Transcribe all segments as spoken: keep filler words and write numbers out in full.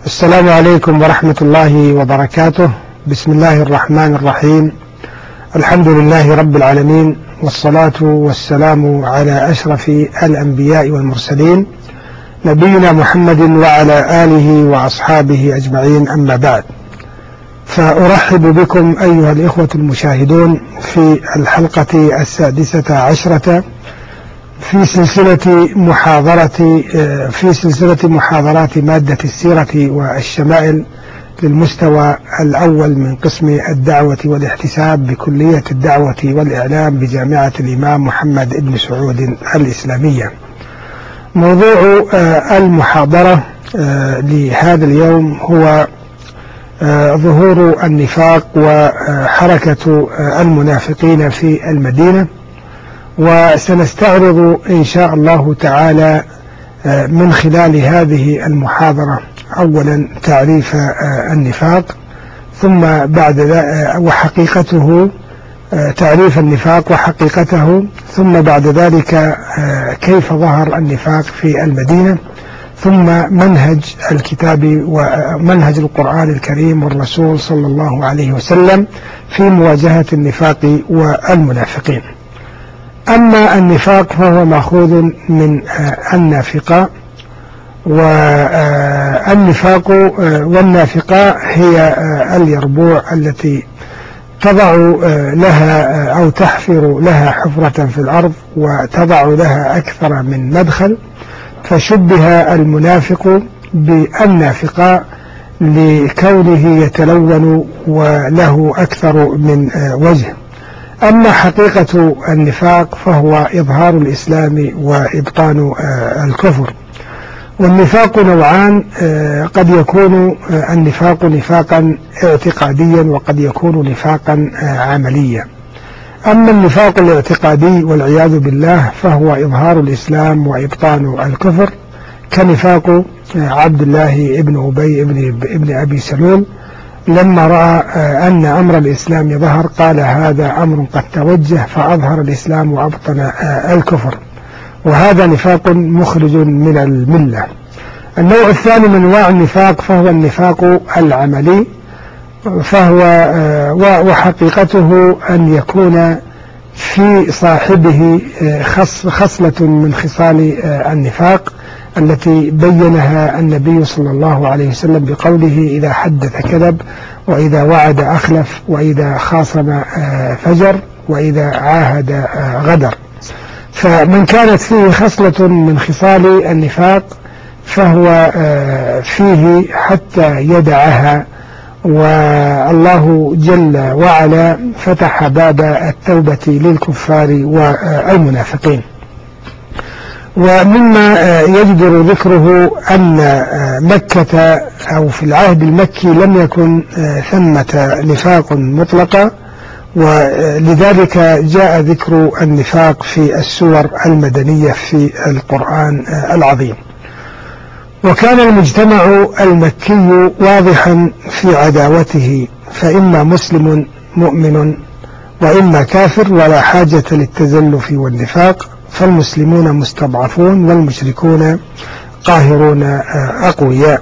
السلام عليكم ورحمة الله وبركاته. بسم الله الرحمن الرحيم. الحمد لله رب العالمين، والصلاة والسلام على أشرف الأنبياء والمرسلين نبينا محمد وعلى آله وأصحابه أجمعين، أما بعد، فأرحب بكم أيها الإخوة المشاهدون في الحلقة السادسة عشرة في سلسلة محاضرة في سلسلة محاضرات مادة السيرة والشمائل للمستوى الأول من قسم الدعوة والاحتساب بكلية الدعوة والإعلام بجامعة الإمام محمد بن سعود الإسلامية. موضوع المحاضرة لهذا اليوم هو ظهور النفاق وحركة المنافقين في المدينة، وسنستعرض إن شاء الله تعالى من خلال هذه المحاضرة أولا تعريف النفاق، ثم بعد ذلك وحقيقته تعريف النفاق وحقيقته، ثم بعد ذلك كيف ظهر النفاق في المدينة، ثم منهج الكتاب ومنهج القرآن الكريم والرسول صلى الله عليه وسلم في مواجهة النفاق والمنافقين. أما النفاق فهو مأخوذ من النافقة، والنفاق والنافقة هي اليربوع التي تضع لها أو تحفر لها حفرة في الأرض وتضع لها أكثر من مدخل، فشبه المنافق بالنافقة لكونه يتلون وله أكثر من وجه. أما حقيقة النفاق فهو إظهار الإسلام وإبطان الكفر. والنفاق نوعان، قد يكون النفاق نفاقا اعتقاديا وقد يكون نفاقا عمليا. أما النفاق الاعتقادي والعياذ بالله فهو إظهار الإسلام وإبطان الكفر، كنفاق عبد الله ابن أبي ابن, ابن أبي سلول لما رأى أن أمر الإسلام ظهر قال هذا أمر قد توجه، فأظهر الإسلام وأبطن الكفر، وهذا نفاق مخرج من الملة. النوع الثاني من أنواع النفاق فهو النفاق العملي، فهو وحقيقته أن يكون في صاحبه خصلة من خصال النفاق التي بينها النبي صلى الله عليه وسلم بقوله إذا حدث كذب، وإذا وعد أخلف، وإذا خاصم فجر، وإذا عاهد غدر. فمن كانت فيه خصلة من خصال النفاق فهو فيه حتى يدعها، والله جل وعلا فتح باب التوبة للكفار والمنافقين. ومما يجدر ذكره أن مكة أو في العهد المكي لم يكن ثمة نفاق مطلقة، ولذلك جاء ذكر النفاق في السور المدنية في القرآن العظيم. وكان المجتمع المكي واضحا في عداوته، فإما مسلم مؤمن وإما كافر، ولا حاجة للتزلف والنفاق، فالمسلمون مستضعفون والمشركون قاهرون أقوياء.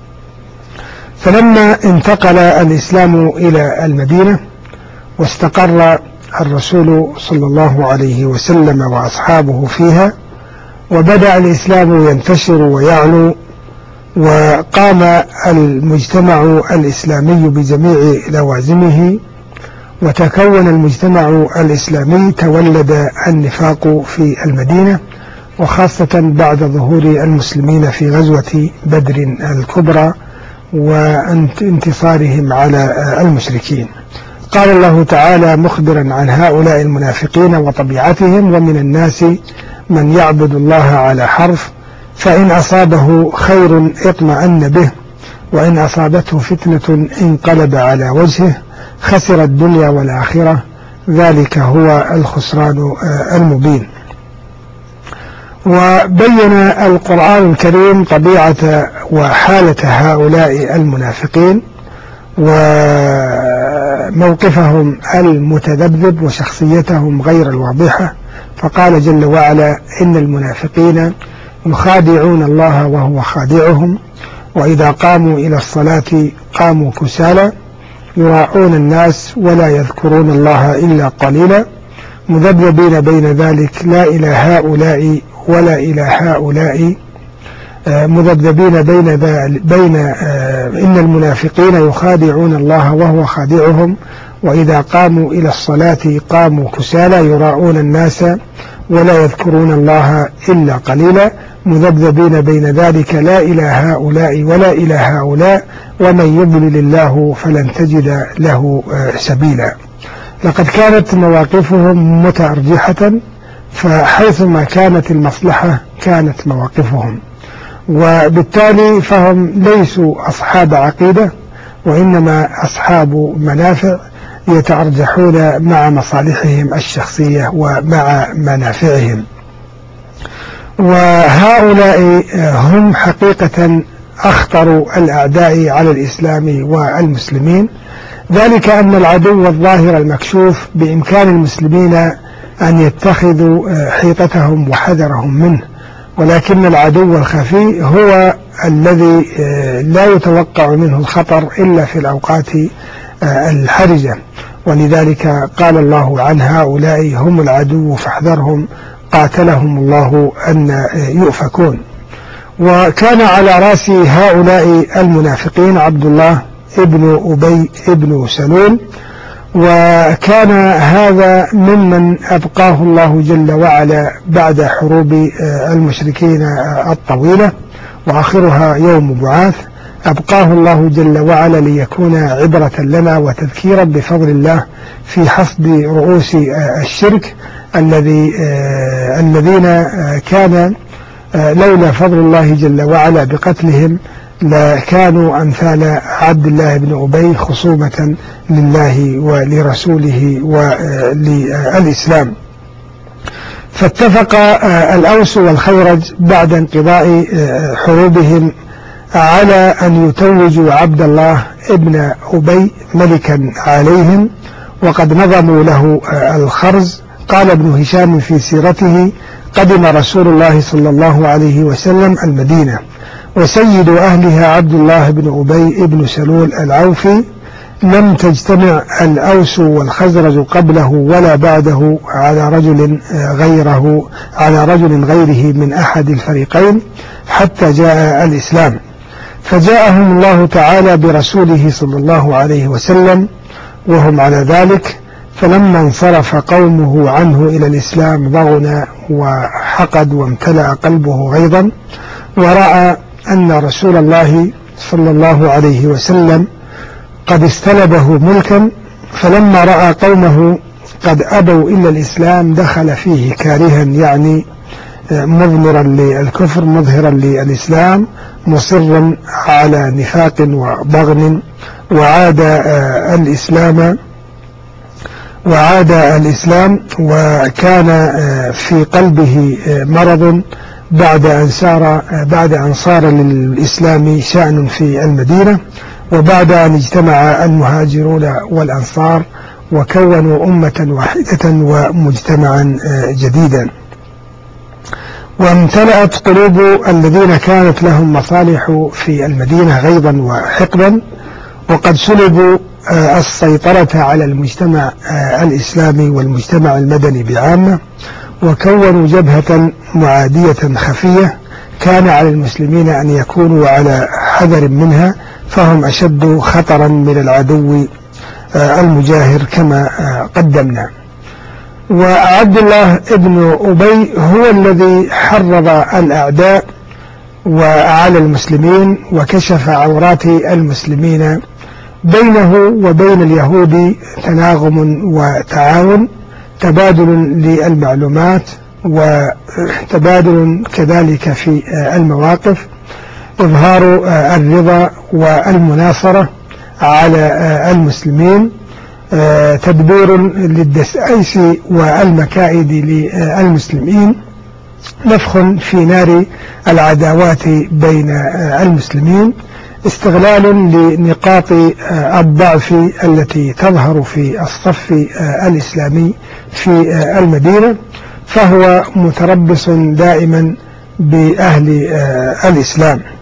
فلما انتقل الإسلام إلى المدينة واستقر الرسول صلى الله عليه وسلم وأصحابه فيها، وبدأ الإسلام ينتشر ويعلو، وقام المجتمع الإسلامي بجميع لوازمه، وتكون المجتمع الإسلامي، تولد النفاق في المدينة، وخاصة بعد ظهور المسلمين في غزوة بدر الكبرى وانتصارهم على المشركين. قال الله تعالى مخبرا عن هؤلاء المنافقين وطبيعتهم: ومن الناس من يعبد الله على حرف، فإن أصابه خير اطمأن به، وإن أصابته فتنة انقلب على وجهه، خسر الدنيا والآخرة، ذلك هو الخسران المبين. وبين القرآن الكريم طبيعة وحالة هؤلاء المنافقين وموقفهم المتذبذب وشخصيتهم غير الواضحة، فقال جل وعلا: إن المنافقين يخادعون الله وهو خادعهم، وإذا قاموا إلى الصلاة قاموا كسالى يراعون الناس ولا يذكرون الله إلا قليلا مذبذبين بين ذلك لا إلى هؤلاء ولا إلى هؤلاء مذبذبين بين بين إن المنافقين يخادعون الله وهو خادعهم وإذا قاموا إلى الصلاة قاموا كسالى يراعون الناس ولا يذكرون الله إلا قليلا مذبذبين بين ذلك لا إلى هؤلاء ولا إلى هؤلاء ومن يضلل الله فلن تجد له سبيلا. لقد كانت مواقفهم متأرجحة فحيثما كانت المصلحة كانت مواقفهم، وبالتالي فهم ليسوا أصحاب عقيدة وإنما أصحاب منافع يتأرجحون مع مصالحهم الشخصية ومع منافعهم. وهؤلاء هم حقيقة أخطر الأعداء على الإسلام والمسلمين، ذلك أن العدو الظاهر المكشوف بإمكان المسلمين أن يتخذوا حيطتهم وحذرهم منه، ولكن العدو الخفي هو الذي لا يتوقع منه الخطر إلا في الأوقات الحرجة، ولذلك قال الله عن هؤلاء هم العدو فاحذرهم قاتلهم الله أن يؤفكون. وكان على رأس هؤلاء المنافقين عبد الله ابن أبي ابن سلول، وكان هذا ممن أبقاه الله جل وعلا بعد حروب المشركين الطويلة وآخرها يوم بعاث، أبقاه الله جل وعلا ليكون عبرة لنا وتذكيرا بفضل الله في حصد رؤوس الشرك الذي الذين كان لولا فضل الله جل وعلا بقتلهم لكانوا أمثال عبد الله بن أبي خصومة لله ولرسوله وللإسلام. فاتفق الأوس والخزرج بعد انقضاء حروبهم على أن يتوجوا عبد الله ابن أبي ملكا عليهم، وقد نظموا له الخرز. قال ابن هشام في سيرته: قدم رسول الله صلى الله عليه وسلم المدينة وسيد أهلها عبد الله بن أبي بن سلول العوفي، لم تجتمع الأوس والخزرج قبله ولا بعده على رجل غيره على رجل غيره من أحد الفريقين حتى جاء الإسلام، فجاءهم الله تعالى برسوله صلى الله عليه وسلم وهم على ذلك، فلما انصرف قومه عنه إلى الإسلام ضغن وحقد وامتلأ قلبه غيظا، ورأى أن رسول الله صلى الله عليه وسلم قد استلبه ملكا، فلما رأى قومه قد أبوا إلا الإسلام دخل فيه كارها، يعني مضمرا للكفر مظهرا للإسلام مصرا على نفاق وضغن، وعاد الإسلام وعاد الإسلام وكان في قلبه مرض بعد أن صار بعد أن صار للإسلام شأن في المدينة، وبعد أن اجتمع المهاجرون والأنصار وكونوا أمة واحدة ومجتمعا جديدا. وامتلأت قلوب الذين كانت لهم مصالح في المدينة غيظا وحقدا، وقد سلبوا السيطرة على المجتمع الإسلامي والمجتمع المدني بعامة، وكونوا جبهة معادية خفية كان على المسلمين أن يكونوا على حذر منها، فهم أشد خطرا من العدو المجاهر كما قدمنا. وعبد الله ابن أبي هو الذي حرض الأعداء وعلى المسلمين وكشف عورات المسلمين، بينه وبين اليهود تناغم وتعاون، تبادل للمعلومات وتبادل كذلك في المواقف، إظهار الرضا والمناصرة على المسلمين، تدبير للدسائس والمكائد للمسلمين، نفخ في نار العداوات بين المسلمين، استغلال لنقاط الضعف التي تظهر في الصف الإسلامي في المدينة، فهو متربص دائما بأهل الإسلام.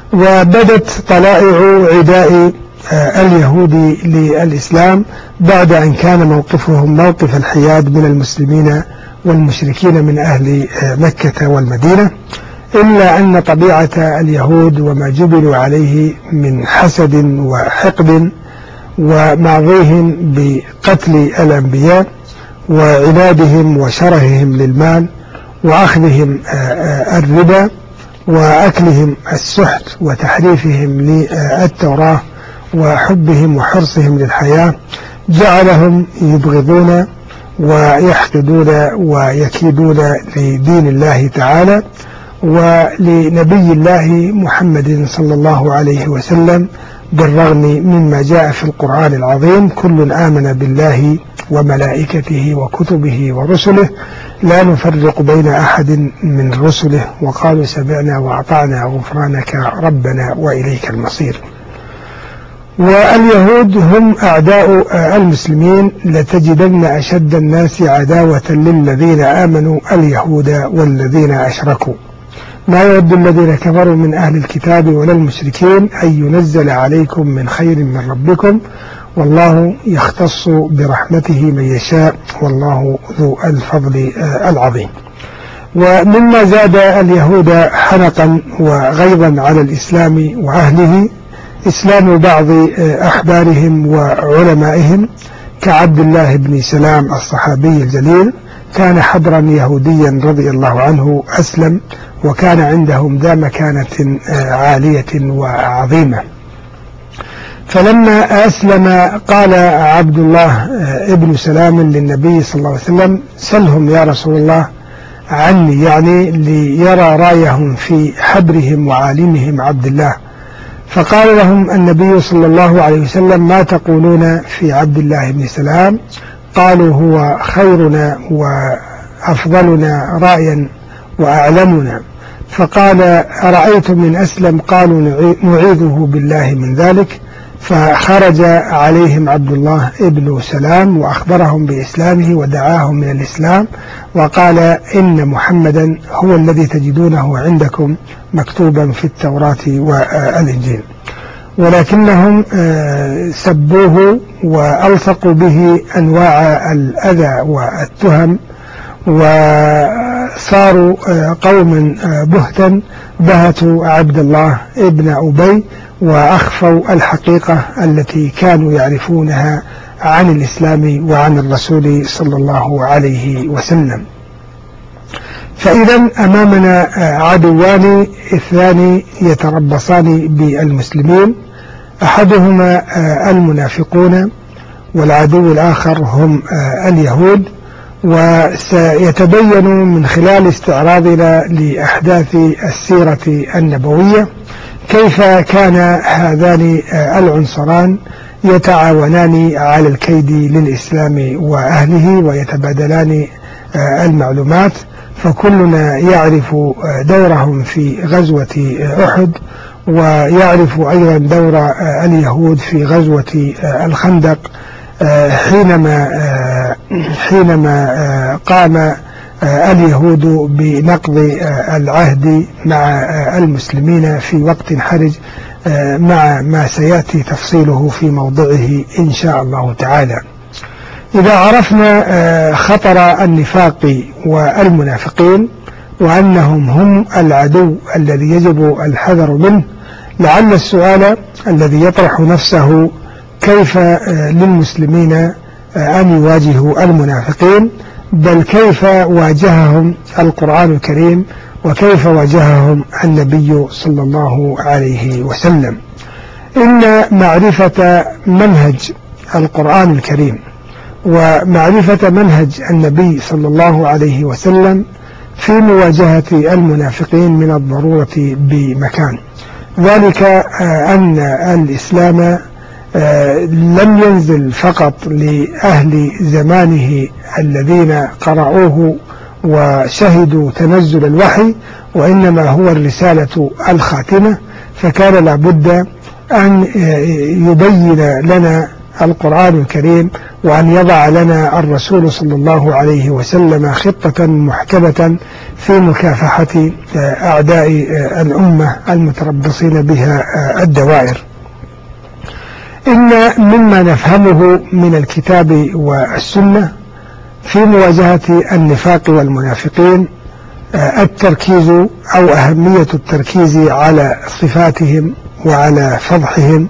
وبدت طلائع عداء اليهود للإسلام بعد أن كان موقفهم موقف الحياد من المسلمين والمشركين من أهل مكة والمدينة، إلا أن طبيعة اليهود وما جبلوا عليه من حسد وحقد وماضيهم بقتل الأنبياء وعنادهم وشرههم للمال وأخذهم الربا وأكلهم السحت وتحريفهم للتوراة وحبهم وحرصهم للحياة جعلهم يبغضون ويحقدون ويكيدون لدين الله تعالى ولنبي الله محمد صلى الله عليه وسلم، بالرغم مما جاء في القرآن العظيم: كل آمن بالله وملائكته وكتبه ورسله لا نفرق بين أحد من رسله وقالوا سمعنا وأطعنا غفرانك ربنا وإليك المصير. واليهود هم أعداء المسلمين، لتجدن أشد الناس عداوة للذين آمنوا اليهود والذين أشركوا، ما يود الذين كفروا من أهل الكتاب ولا المشركين أن ينزل عليكم من خير من ربكم والله يختص برحمته من يشاء والله ذو الفضل العظيم. ومما زاد اليهود حنقا وغيظا على الإسلام وأهله إسلام بعض أحبارهم وعلمائهم كعبد الله بن سلام الصحابي الجليل، كان حبرا يهوديا رضي الله عنه، أسلم وكان عندهم ذا مكانة عالية وعظيمة. فلما أسلم قال عبد الله ابن سلام للنبي صلى الله عليه وسلم: سلهم يا رسول الله عني، يعني ليرى رايهم في حبرهم وعالمهم عبد الله. فقال لهم النبي صلى الله عليه وسلم: ما تقولون في عبد الله بن سلام؟ قالوا: هو خيرنا وأفضلنا رأيا وأعلمنا. فقال: أرأيتم من أسلم؟ قالوا: نعيذه بالله من ذلك. فخرج عليهم عبد الله ابن سلام وأخبرهم بإسلامه ودعاهم من الإسلام وقال: إن محمدا هو الذي تجدونه عندكم مكتوبا في التوراة والإنجيل. ولكنهم سبوه وألصقوا به أنواع الأذى والتهم، وصاروا قوما بهتا بهتوا عبد الله ابن أبي وأخفوا الحقيقة التي كانوا يعرفونها عن الإسلام وعن الرسول صلى الله عليه وسلم. فإذا أمامنا عدوان اثنان يتربصان بالمسلمين، أحدهما المنافقون والعدو الآخر هم اليهود. وسيتبين من خلال استعراضنا لأحداث السيرة النبوية كيف كان هذان العنصران يتعاونان على الكيد للإسلام وأهله ويتبادلان المعلومات، فكلنا يعرف دورهم في غزوة أحد ويعرف أيضا دور اليهود في غزوة الخندق حينما حينما قام اليهود بنقض العهد مع المسلمين في وقت حرج، مع ما سيأتي تفصيله في موضعه إن شاء الله تعالى. إذا عرفنا خطر النفاق والمنافقين وأنهم هم العدو الذي يجب الحذر منه، لعل السؤال الذي يطرح نفسه: كيف للمسلمين أن يواجهوا المنافقين؟ بل كيف واجههم القرآن الكريم وكيف واجههم النبي صلى الله عليه وسلم؟ إن معرفة منهج القرآن الكريم ومعرفة منهج النبي صلى الله عليه وسلم في مواجهة المنافقين من الضرورة بمكان، ذلك أن الإسلام لم ينزل فقط لأهل زمانه الذين قرأوه وشهدوا تنزل الوحي، وإنما هو الرسالة الخاتمة، فكان لابد أن يبين لنا القرآن الكريم، وأن يضع لنا الرسول صلى الله عليه وسلم خطة محكمة في مكافحة أعداء الأمة المتربصين بها الدوائر. إن مما نفهمه من الكتاب والسنة في مواجهة النفاق والمنافقين التركيز أو أهمية التركيز على صفاتهم وعلى فضحهم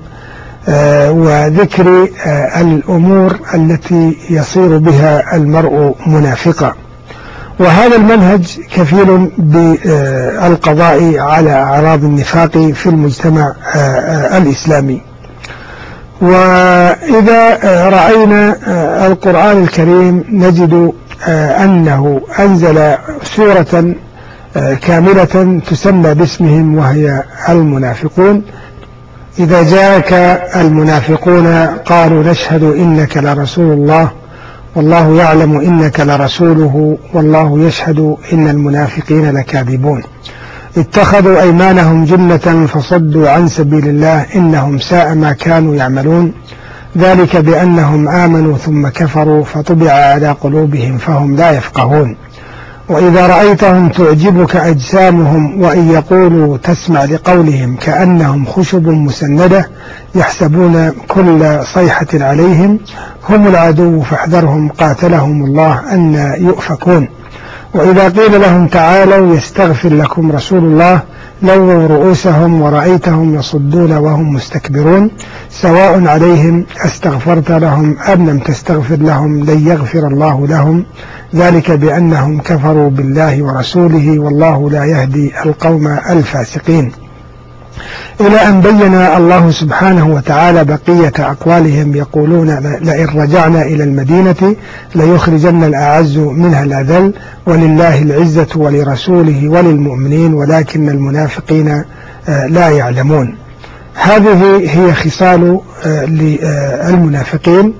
وذكر الأمور التي يصير بها المرء منافقا. وهذا المنهج كفيل بالقضاء على أعراض النفاق في المجتمع الإسلامي. وإذا رأينا القرآن الكريم نجد أنه أنزل سورة كاملة تسمى باسمهم وهي المنافقون. إذا جاءك المنافقون قالوا نشهد إنك لرسول الله والله يعلم إنك لرسوله والله يشهد إن المنافقين لكاذبون اتخذوا أيمانهم جنة فصدوا عن سبيل الله إنهم ساء ما كانوا يعملون ذلك بأنهم آمنوا ثم كفروا فطبع على قلوبهم فهم لا يفقهون. وإذا رأيتهم تعجبك أجسامهم وإن يقولوا تسمع لقولهم كأنهم خشب مسندة يحسبون كل صيحة عليهم هم العدو فاحذرهم قاتلهم الله أن يؤفكون. وإذا قيل لهم تعالوا يستغفر لكم رسول الله لووا رؤوسهم ورأيتهم يصدون وهم مستكبرون سواء عليهم استغفرت لهم أم لم تستغفر لهم لن يغفر الله لهم ذلك بأنهم كفروا بالله ورسوله والله لا يهدي القوم الفاسقين. إلى أن بين الله سبحانه وتعالى بقية أقوالهم يقولون لئن رجعنا إلى المدينة ليخرجن الأعز منها الأذل ولله العزة ولرسوله وللمؤمنين ولكن المنافقين لا يعلمون. هذه هي خصال للمنافقين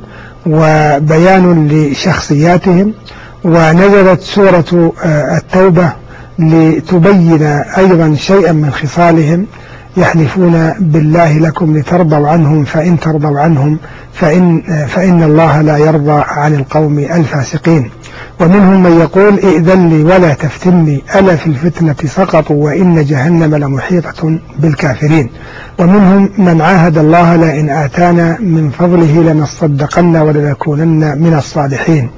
وبيان لشخصياتهم. ونزلت سورة التوبة لتبين أيضا شيئا من خصالهم يحلفون بالله لكم لترضوا عنهم فإن ترضوا عنهم فإن, فإن الله لا يرضى عن القوم الفاسقين. ومنهم من يقول ائذن لي ولا تفتني ألا في الفتنة سقطوا وإن جهنم لمحيطة بالكافرين. ومنهم من عاهد الله لئن آتانا من فضله لنصدقن ولنكونن من الصالحين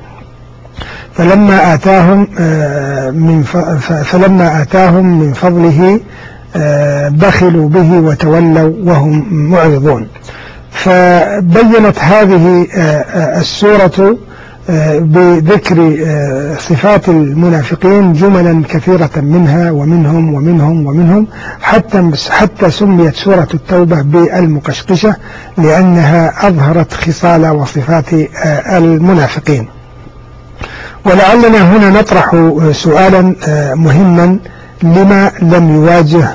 فلما آتاهم من فلما آتاهم من فضله بخلوا به وتولوا وهم معرضون. فبينت هذه السورة بذكر صفات المنافقين جملا كثيرة منها ومنهم ومنهم ومنهم حتى حتى سميت سورة التوبة بالمقشقشة لأنها أظهرت خصال وصفات المنافقين. ولعلنا هنا نطرح سؤالا مهما لما لم يواجه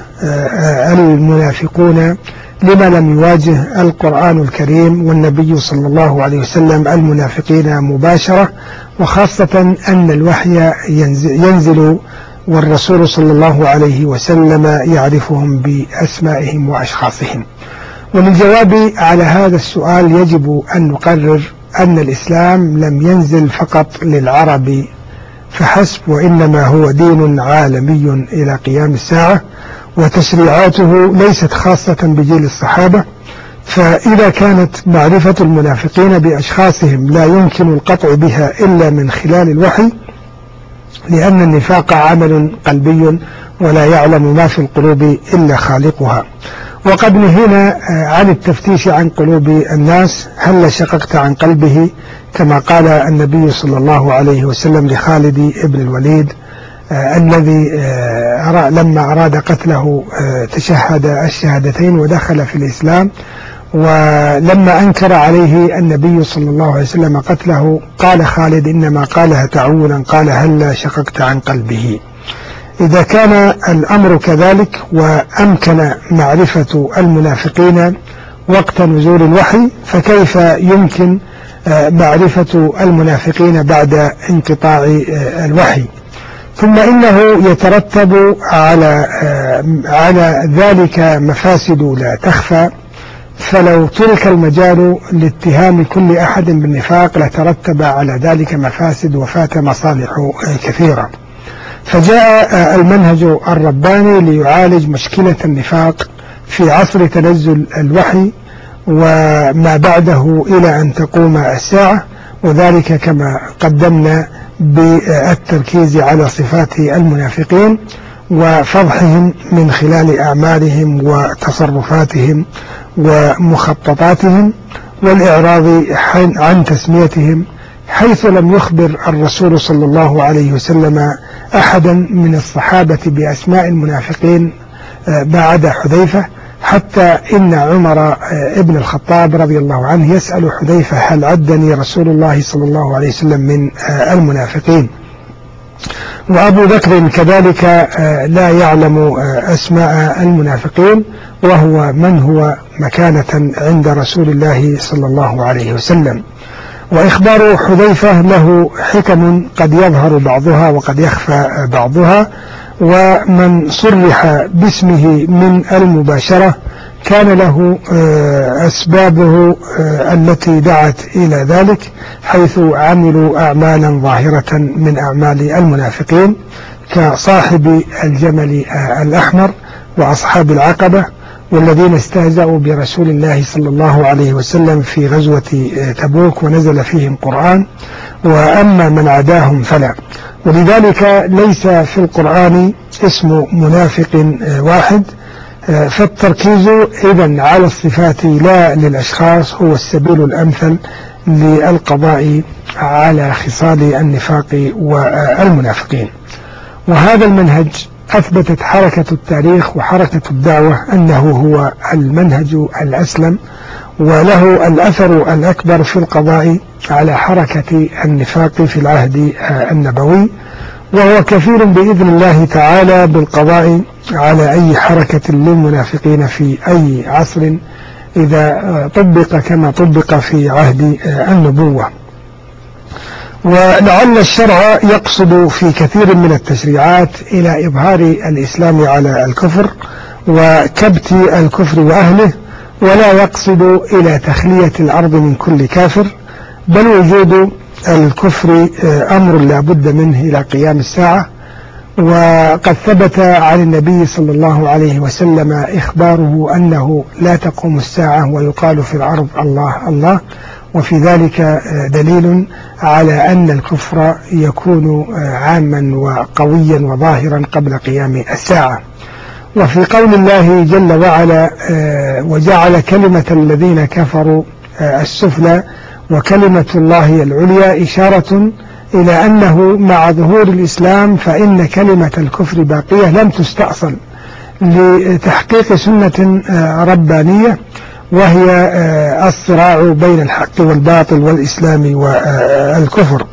المنافقون لما لم يواجه القرآن الكريم والنبي صلى الله عليه وسلم المنافقين مباشرة وخاصة أن الوحي ينزل والرسول صلى الله عليه وسلم يعرفهم بأسمائهم وأشخاصهم. وللجواب على هذا السؤال يجب أن نقرر أن الإسلام لم ينزل فقط للعرب فحسب وإنما هو دين عالمي إلى قيام الساعة وتشريعاته ليست خاصة بجيل الصحابة. فإذا كانت معرفة المنافقين بأشخاصهم لا يمكن القطع بها إلا من خلال الوحي لأن النفاق عمل قلبي ولا يعلم ما في القلوب إلا خالقها. وقد نهينا عن التفتيش عن قلوب الناس هل شققت عن قلبه كما قال النبي صلى الله عليه وسلم لخالد ابن الوليد الذي لما أراد قتله تشهد الشهادتين ودخل في الإسلام ولما أنكر عليه النبي صلى الله عليه وسلم قتله قال خالد إنما قالها تعولا قال هل شققت عن قلبه. إذا كان الأمر كذلك وأمكن معرفة المنافقين وقت نزول الوحي فكيف يمكن معرفة المنافقين بعد انقطاع الوحي؟ ثم إنه يترتب على على ذلك مفاسد لا تخفى. فلو ترك المجال لاتهام كل أحد بالنفاق لترتب على ذلك مفاسد وفات مصالح كثيرة. فجاء المنهج الرباني ليعالج مشكلة النفاق في عصر تنزل الوحي وما بعده إلى أن تقوم الساعة، وذلك كما قدمنا بالتركيز على صفات المنافقين وفضحهم من خلال أعمالهم وتصرفاتهم ومخططاتهم، والإعراض عن تسميتهم، حيث لم يخبر الرسول صلى الله عليه وسلم أحدا من الصحابة بأسماء المنافقين بعد حذيفة، حتى إن عمر ابن الخطاب رضي الله عنه يسأل حذيفة: هل عدني رسول الله صلى الله عليه وسلم من المنافقين؟ وأبو بكر كذلك لا يعلم أسماء المنافقين، وهو من هو مكانة عند رسول الله صلى الله عليه وسلم. وإخبار حذيفة له حكم قد يظهر بعضها وقد يخفى بعضها، ومن صرح باسمه من المباشرة كان له أسبابه التي دعت إلى ذلك، حيث عملوا أعمالا ظاهرة من أعمال المنافقين كصاحب الجمل الأحمر وأصحاب العقبة، والذين استهزأوا برسول الله صلى الله عليه وسلم في غزوة تبوك ونزل فيهم قرآن، وأما من عداهم فلا. ولذلك ليس في القرآن اسم منافق واحد، فالتركيز إذن على الصفات لا للأشخاص هو السبيل الأمثل للقضاء على خصال النفاق والمنافقين. وهذا المنهج أثبتت حركة التاريخ وحركة الدعوة أنه هو المنهج الأسلم، وله الأثر الأكبر في القضاء على حركة النفاق في العهد النبوي، وهو كفيل بإذن الله تعالى بالقضاء على أي حركة للمنافقين في أي عصر إذا طبق كما طبق في عهد النبوة. ولعل الشرع يقصد في كثير من التشريعات إلى إظهار الإسلام على الكفر وكبت الكفر وأهله، ولا يقصد إلى تخلية الأرض من كل كافر، بل وجود الكفر أمر لا بد منه إلى قيام الساعة. وقد ثبت عن النبي صلى الله عليه وسلم إخباره أنه لا تقوم الساعة ويقال في الأرض الله الله، وفي ذلك دليل على أن الكفر يكون عاما وقويا وظاهرا قبل قيام الساعة. وفي قول الله جل وعلا: وجعل كلمة الذين كفروا السفلى وكلمة الله العليا، إشارة إلى أنه مع ظهور الإسلام فإن كلمة الكفر باقية لم تستأصل لتحقيق سنة ربانية، وهي الصراع بين الحق والباطل والإسلام والكفر.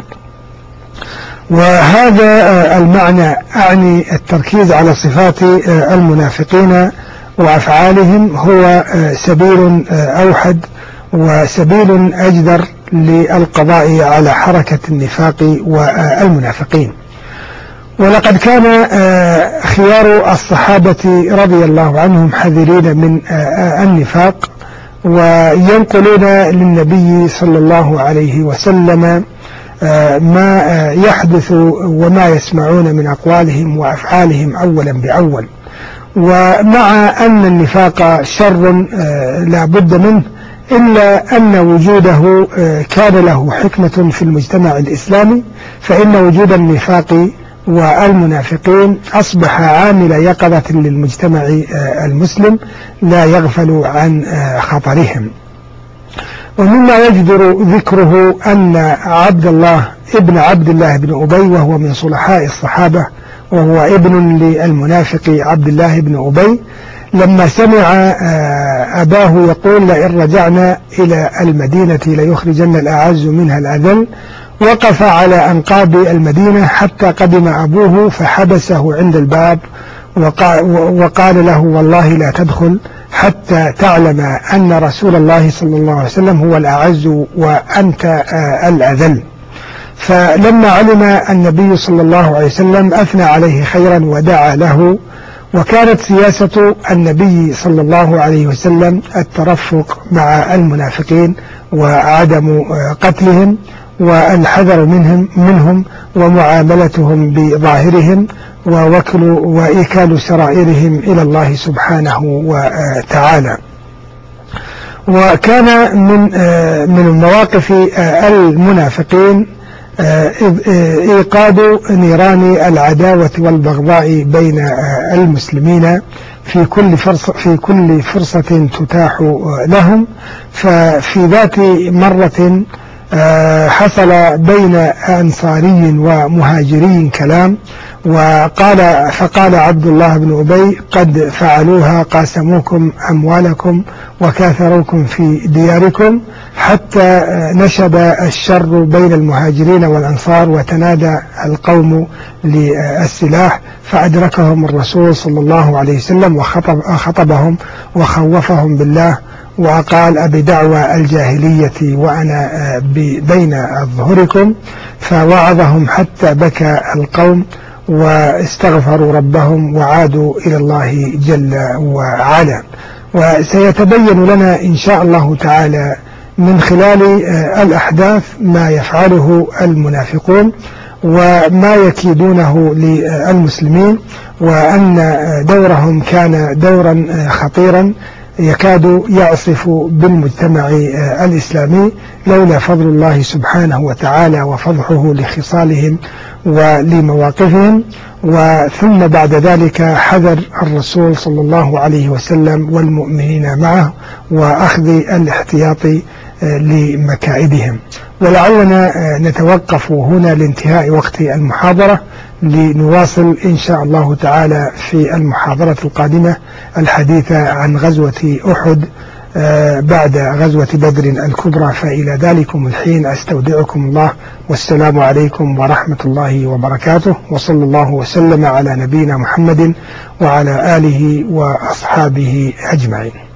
وهذا المعنى أعني التركيز على صفات المنافقين وأفعالهم هو سبيل أوحد وسبيل أجدر للقضاء على حركة النفاق والمنافقين. ولقد كان خيار الصحابة رضي الله عنهم حذرين من النفاق، وينقلون للنبي صلى الله عليه وسلم ما يحدث وما يسمعون من أقوالهم وأفعالهم أولا بأول. ومع أن النفاق شر لا بد منه، إلا أن وجوده كان له حكمة في المجتمع الإسلامي، فإن وجود النفاق والمنافقين أصبح عامل يقظة للمجتمع المسلم لا يغفل عن خطرهم. ومما يجدر ذكره أن عبد الله ابن عبد الله بن أبي، وهو من صلحاء الصحابة وهو ابن للمنافق عبد الله بن أبي، لما سمع أباه يقول: لئن رجعنا إلى المدينة ليخرجن الأعز منها الأذل، وقف على أنقاض المدينة حتى قدم أبوه فحبسه عند الباب وقال له: والله لا تدخل حتى تعلم أن رسول الله صلى الله عليه وسلم هو الأعز وأنت الأذل. فلما علم النبي صلى الله عليه وسلم أثنى عليه خيرا ودعا له وكانت سياسة النبي صلى الله عليه وسلم الترفق مع المنافقين وعدم قتلهم والحذر منهم منهم ومعاملتهم بظاهرهم ووكل وإيكال سرائرهم إلى الله سبحانه وتعالى. وكان من من المواقف المنافقين إيقاد نيران العداوة والبغضاء بين المسلمين في كل فرصة في كل فرصة تتاح لهم. ففي ذات مرة حصل بين أنصاري ومهاجري كلام، وقال فقال عبد الله بن أبي: قد فعلوها، قاسموكم أموالكم وكاثروكم في دياركم، حتى نشب الشر بين المهاجرين والأنصار وتنادى القوم للسلاح، فأدركهم الرسول صلى الله عليه وسلم وخطبهم وخوفهم بالله وقال: أبدعوى الجاهلية وأنا بين أظهركم، فوعظهم حتى بكى القوم واستغفروا ربهم وعادوا إلى الله جل وعلا. وسيتبين لنا إن شاء الله تعالى من خلال الأحداث ما يفعله المنافقون وما يكيدونه للمسلمين، وأن دورهم كان دورا خطيرا يكاد يعصف بالمجتمع الإسلامي لولا فضل الله سبحانه وتعالى وفضحه لخصالهم ولمواقفهم. وثم بعد ذلك حذر الرسول صلى الله عليه وسلم والمؤمنين معه وأخذ الاحتياط لمكائدهم. ولعلنا نتوقف هنا لانتهاء وقت المحاضرة لنواصل إن شاء الله تعالى في المحاضرة القادمة الحديث عن غزوة أحد بعد غزوة بدر الكبرى. فإلى ذلكم الحين أستودعكم الله، والسلام عليكم ورحمة الله وبركاته، وصلى الله وسلم على نبينا محمد وعلى آله وأصحابه أجمعين.